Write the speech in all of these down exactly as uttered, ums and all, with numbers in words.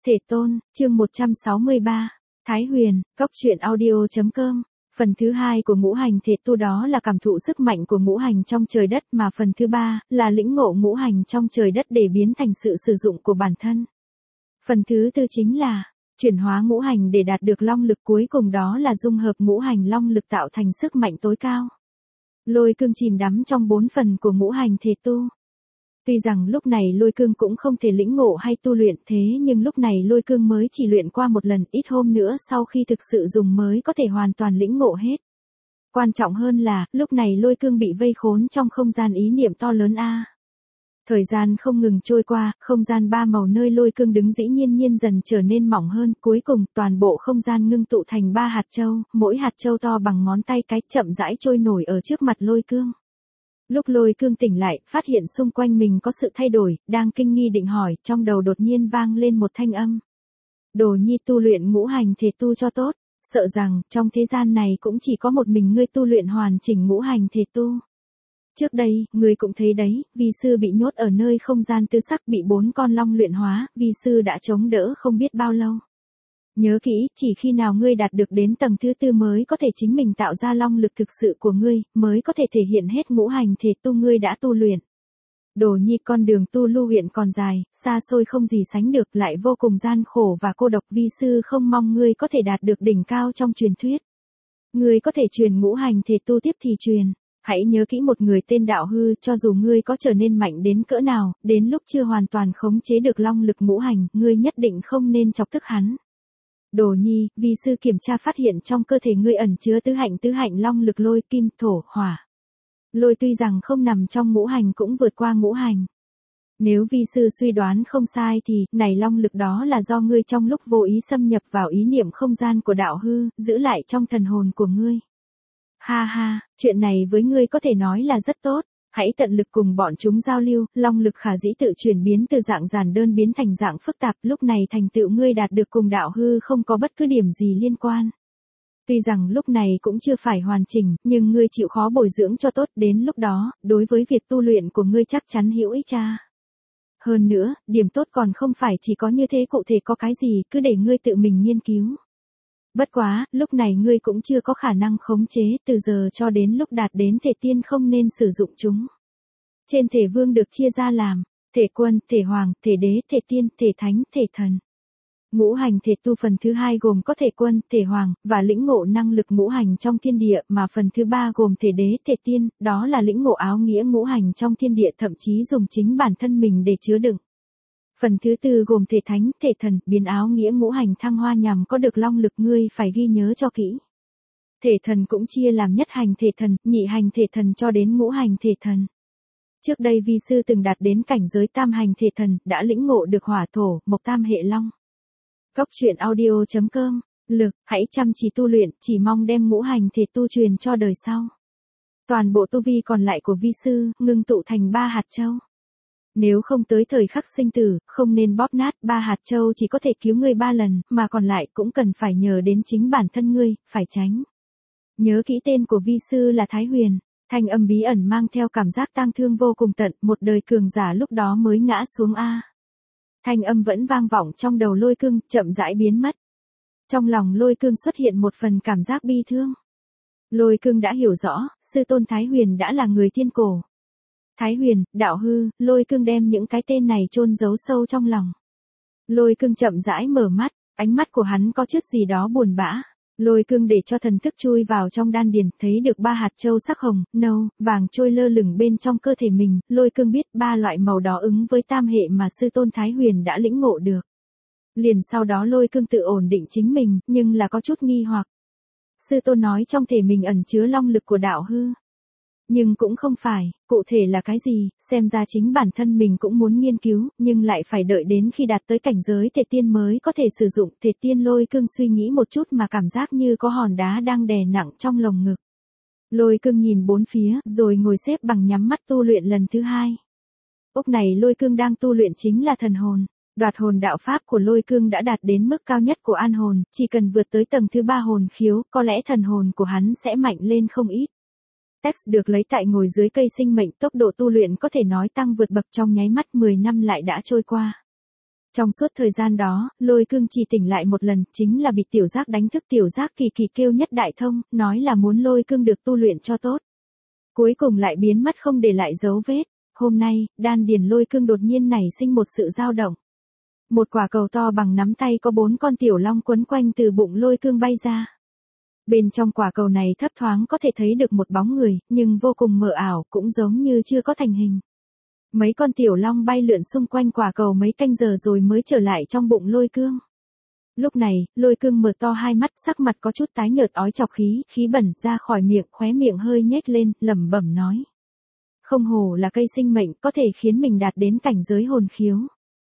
Thể tôn, chương một trăm sáu mươi ba, Thái Huyền, Cốc truyện audio chấm com. Phần thứ hai của ngũ hành thể tu đó là cảm thụ sức mạnh của ngũ hành trong trời đất, mà phần thứ ba là lĩnh ngộ ngũ hành trong trời đất để biến thành sự sử dụng của bản thân. Phần thứ tư chính là chuyển hóa ngũ hành để đạt được long lực, cuối cùng đó là dung hợp ngũ hành long lực tạo thành sức mạnh tối cao. Lôi Cương chìm đắm trong bốn phần của ngũ hành thể tu. Tuy rằng lúc này Lôi Cương cũng không thể lĩnh ngộ hay tu luyện, thế nhưng lúc này Lôi Cương mới chỉ luyện qua một lần, ít hôm nữa sau khi thực sự dùng mới có thể hoàn toàn lĩnh ngộ hết. Quan trọng hơn là, lúc này Lôi Cương bị vây khốn trong không gian ý niệm to lớn a. Thời gian không ngừng trôi qua, không gian ba màu nơi Lôi Cương đứng dĩ nhiên nhiên dần trở nên mỏng hơn, cuối cùng toàn bộ không gian ngưng tụ thành ba hạt châu, mỗi hạt châu to bằng ngón tay cái, chậm rãi trôi nổi ở trước mặt Lôi Cương. Lúc Lôi Cương tỉnh lại, phát hiện xung quanh mình có sự thay đổi, đang kinh nghi định hỏi, trong đầu đột nhiên vang lên một thanh âm. Đồ nhi tu luyện ngũ hành thể tu cho tốt, sợ rằng, trong thế gian này cũng chỉ có một mình ngươi tu luyện hoàn chỉnh ngũ hành thể tu. Trước đây, ngươi cũng thấy đấy, vi sư bị nhốt ở nơi không gian tứ sắc, bị bốn con long luyện hóa, vi sư đã chống đỡ không biết bao lâu. Nhớ kỹ, chỉ khi nào ngươi đạt được đến tầng thứ tư mới có thể chính mình tạo ra long lực thực sự của ngươi, mới có thể thể hiện hết ngũ hành thể tu ngươi đã tu luyện. Đồ nhi, con đường tu lưu huyện còn dài, xa xôi không gì sánh được, lại vô cùng gian khổ và cô độc, vi sư không mong ngươi có thể đạt được đỉnh cao trong truyền thuyết. Ngươi có thể truyền ngũ hành thể tu tiếp thì truyền. Hãy nhớ kỹ một người tên Đạo Hư, cho dù ngươi có trở nên mạnh đến cỡ nào, đến lúc chưa hoàn toàn khống chế được long lực ngũ hành, ngươi nhất định không nên chọc tức hắn. Đồ nhi, vi sư kiểm tra phát hiện trong cơ thể ngươi ẩn chứa tứ hạnh tứ hạnh long lực lôi, kim, thổ, hỏa. Lôi tuy rằng không nằm trong ngũ hành cũng vượt qua ngũ hành. Nếu vi sư suy đoán không sai thì, này long lực đó là do ngươi trong lúc vô ý xâm nhập vào ý niệm không gian của Đạo Hư, giữ lại trong thần hồn của ngươi. Ha ha, chuyện này với ngươi có thể nói là rất tốt. Hãy tận lực cùng bọn chúng giao lưu, long lực khả dĩ tự chuyển biến từ dạng giản đơn biến thành dạng phức tạp, lúc này thành tựu ngươi đạt được cùng Đạo Hư không có bất cứ điểm gì liên quan. Tuy rằng lúc này cũng chưa phải hoàn chỉnh, nhưng ngươi chịu khó bồi dưỡng cho tốt, đến lúc đó, đối với việc tu luyện của ngươi chắc chắn hữu ích cha. Hơn nữa, điểm tốt còn không phải chỉ có như thế, cụ thể có cái gì, cứ để ngươi tự mình nghiên cứu. Bất quá, lúc này ngươi cũng chưa có khả năng khống chế, từ giờ cho đến lúc đạt đến thể tiên không nên sử dụng chúng. Trên thể vương được chia ra làm, thể quân, thể hoàng, thể đế, thể tiên, thể thánh, thể thần. Ngũ hành thể tu phần thứ hai gồm có thể quân, thể hoàng, và lĩnh ngộ năng lực ngũ hành trong thiên địa, mà phần thứ ba gồm thể đế, thể tiên, đó là lĩnh ngộ áo nghĩa ngũ hành trong thiên địa, thậm chí dùng chính bản thân mình để chứa đựng. Phần thứ tư gồm thể thánh, thể thần, biến áo nghĩa ngũ hành thăng hoa nhằm có được long lực, ngươi phải ghi nhớ cho kỹ. Thể thần cũng chia làm nhất hành thể thần, nhị hành thể thần cho đến ngũ hành thể thần. Trước đây vi sư từng đạt đến cảnh giới tam hành thể thần, đã lĩnh ngộ được hỏa thổ, mộc tam hệ long. Cốc truyện audio chấm com, lực, hãy chăm chỉ tu luyện, chỉ mong đem ngũ hành thể tu truyền cho đời sau. Toàn bộ tu vi còn lại của vi sư, ngưng tụ thành ba hạt châu. Nếu không tới thời khắc sinh tử, không nên bóp nát, ba hạt châu chỉ có thể cứu ngươi ba lần, mà còn lại cũng cần phải nhờ đến chính bản thân ngươi, phải tránh. Nhớ kỹ tên của vi sư là Thái Huyền, thanh âm bí ẩn mang theo cảm giác tang thương vô cùng tận, một đời cường giả lúc đó mới ngã xuống a. Thanh âm vẫn vang vọng trong đầu Lôi Cương, chậm rãi biến mất. Trong lòng Lôi Cương xuất hiện một phần cảm giác bi thương. Lôi Cương đã hiểu rõ, sư tôn Thái Huyền đã là người thiên cổ. Thái Huyền, Đạo Hư, Lôi Cương đem những cái tên này chôn giấu sâu trong lòng. Lôi Cương chậm rãi mở mắt, ánh mắt của hắn có chút gì đó buồn bã. Lôi Cương để cho thần thức chui vào trong đan điền, thấy được ba hạt châu sắc hồng, nâu, vàng trôi lơ lửng bên trong cơ thể mình. Lôi Cương biết ba loại màu đó ứng với tam hệ mà sư tôn Thái Huyền đã lĩnh ngộ được. Liền sau đó Lôi Cương tự ổn định chính mình, nhưng là có chút nghi hoặc. Sư tôn nói trong thể mình ẩn chứa long lực của Đạo Hư. Nhưng cũng không phải, cụ thể là cái gì, xem ra chính bản thân mình cũng muốn nghiên cứu, nhưng lại phải đợi đến khi đạt tới cảnh giới thể tiên mới có thể sử dụng. Thể tiên Lôi Cương suy nghĩ một chút mà cảm giác như có hòn đá đang đè nặng trong lồng ngực. Lôi Cương nhìn bốn phía, rồi ngồi xếp bằng nhắm mắt tu luyện lần thứ hai. Lúc này Lôi Cương đang tu luyện chính là thần hồn. Đoạt hồn đạo pháp của Lôi Cương đã đạt đến mức cao nhất của an hồn, chỉ cần vượt tới tầng thứ ba hồn khiếu, có lẽ thần hồn của hắn sẽ mạnh lên không ít. Text được lấy tại ngồi dưới cây sinh mệnh, tốc độ tu luyện có thể nói tăng vượt bậc trong nháy mắt, mười năm lại đã trôi qua. Trong suốt thời gian đó, lôi cương chỉ tỉnh lại một lần, chính là bị tiểu giác đánh thức. Tiểu giác kỳ kỳ kêu nhất đại thông, nói là muốn lôi cương được tu luyện cho tốt. Cuối cùng lại biến mất không để lại dấu vết. Hôm nay, đan điền lôi cương đột nhiên nảy sinh một sự dao động. Một quả cầu to bằng nắm tay có bốn con tiểu long quấn quanh từ bụng lôi cương bay ra. Bên trong quả cầu này thấp thoáng có thể thấy được một bóng người, nhưng vô cùng mờ ảo, cũng giống như chưa có thành hình. Mấy con tiểu long bay lượn xung quanh quả cầu mấy canh giờ rồi mới trở lại trong bụng lôi cương. Lúc này, lôi cương mở to hai mắt, sắc mặt có chút tái nhợt, ói chọc khí, khí bẩn ra khỏi miệng, khóe miệng hơi nhếch lên, lẩm bẩm nói. Không hổ là cây sinh mệnh, có thể khiến mình đạt đến cảnh giới hồn khiếu.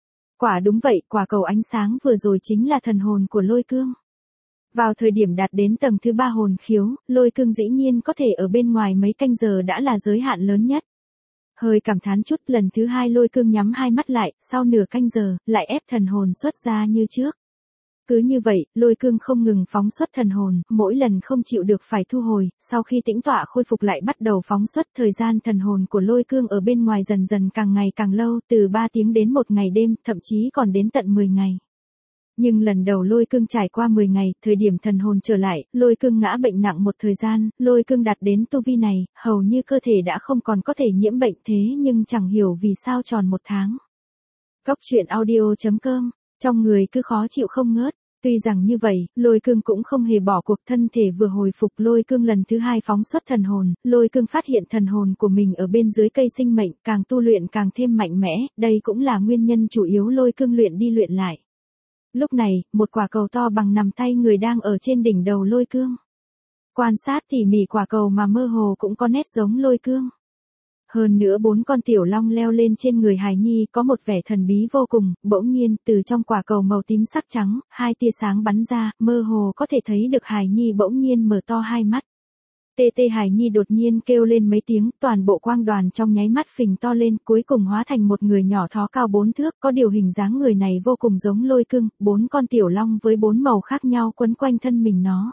Quả đúng vậy, quả cầu ánh sáng vừa rồi chính là thần hồn của lôi cương. Vào thời điểm đạt đến tầng thứ ba hồn khiếu, lôi cương dĩ nhiên có thể ở bên ngoài mấy canh giờ đã là giới hạn lớn nhất. Hơi cảm thán chút, lần thứ hai lôi cương nhắm hai mắt lại, sau nửa canh giờ, lại ép thần hồn xuất ra như trước. Cứ như vậy, lôi cương không ngừng phóng xuất thần hồn, mỗi lần không chịu được phải thu hồi, sau khi tĩnh tọa khôi phục lại bắt đầu phóng xuất. Thời gian thần hồn của lôi cương ở bên ngoài dần dần càng ngày càng lâu, từ ba tiếng đến một ngày đêm, thậm chí còn đến tận mười ngày. Nhưng lần đầu lôi cương trải qua mười ngày, thời điểm thần hồn trở lại, lôi cương ngã bệnh nặng một thời gian, lôi cương đạt đến tu vi này, hầu như cơ thể đã không còn có thể nhiễm bệnh, thế nhưng chẳng hiểu vì sao tròn một tháng. Cốc truyện audio chấm com, trong người cứ khó chịu không ngớt. Tuy rằng như vậy, lôi cương cũng không hề bỏ cuộc, thân thể vừa hồi phục. Lôi cương lần thứ hai phóng xuất thần hồn, lôi cương phát hiện thần hồn của mình ở bên dưới cây sinh mệnh, càng tu luyện càng thêm mạnh mẽ, đây cũng là nguyên nhân chủ yếu lôi cương luyện đi luyện lại. Lúc này, một quả cầu to bằng nắm tay người đang ở trên đỉnh đầu lôi cương. Quan sát tỉ mỉ quả cầu mà mơ hồ cũng có nét giống lôi cương. Hơn nữa bốn con tiểu long leo lên trên người hài nhi có một vẻ thần bí vô cùng, bỗng nhiên, từ trong quả cầu màu tím sắc trắng, hai tia sáng bắn ra, mơ hồ có thể thấy được hài nhi bỗng nhiên mở to hai mắt. Tê tê hài nhi đột nhiên kêu lên mấy tiếng, toàn bộ quang đoàn trong nháy mắt phình to lên, cuối cùng hóa thành một người nhỏ thó cao bốn thước, có điều hình dáng người này vô cùng giống lôi cương, bốn con tiểu long với bốn màu khác nhau quấn quanh thân mình nó.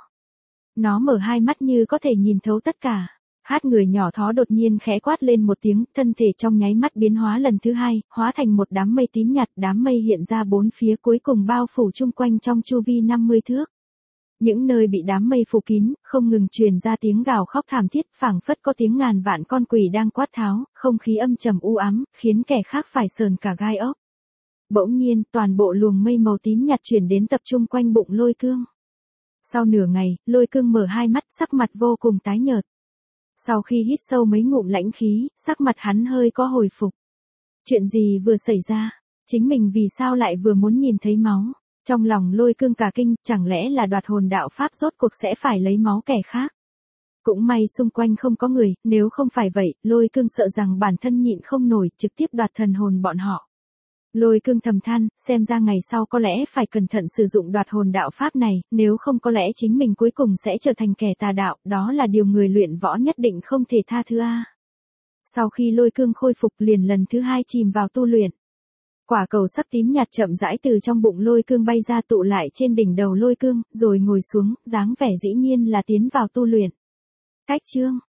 Nó mở hai mắt như có thể nhìn thấu tất cả. Hát người nhỏ thó đột nhiên khẽ quát lên một tiếng, thân thể trong nháy mắt biến hóa lần thứ hai, hóa thành một đám mây tím nhạt, đám mây hiện ra bốn phía cuối cùng bao phủ chung quanh trong chu vi năm mươi thước. Những nơi bị đám mây phủ kín, không ngừng truyền ra tiếng gào khóc thảm thiết, phảng phất có tiếng ngàn vạn con quỷ đang quát tháo, không khí âm trầm u ám, khiến kẻ khác phải sờn cả gai ốc. Bỗng nhiên, toàn bộ luồng mây màu tím nhạt chuyển đến tập trung quanh bụng lôi cương. Sau nửa ngày, lôi cương mở hai mắt, sắc mặt vô cùng tái nhợt. Sau khi hít sâu mấy ngụm lãnh khí, sắc mặt hắn hơi có hồi phục. Chuyện gì vừa xảy ra? Chính mình vì sao lại vừa muốn nhìn thấy máu? Trong lòng lôi cương cả kinh, chẳng lẽ là đoạt hồn đạo pháp rốt cuộc sẽ phải lấy máu kẻ khác? Cũng may xung quanh không có người, nếu không phải vậy, lôi cương sợ rằng bản thân nhịn không nổi, trực tiếp đoạt thần hồn bọn họ. Lôi cương thầm than, xem ra ngày sau có lẽ phải cẩn thận sử dụng đoạt hồn đạo pháp này, nếu không có lẽ chính mình cuối cùng sẽ trở thành kẻ tà đạo, đó là điều người luyện võ nhất định không thể tha thứ a. Sau khi lôi cương khôi phục liền lần thứ hai chìm vào tu luyện. Quả cầu sắc tím nhạt chậm rãi từ trong bụng lôi cương bay ra tụ lại trên đỉnh đầu lôi cương, rồi ngồi xuống, dáng vẻ dĩ nhiên là tiến vào tu luyện. Cách chương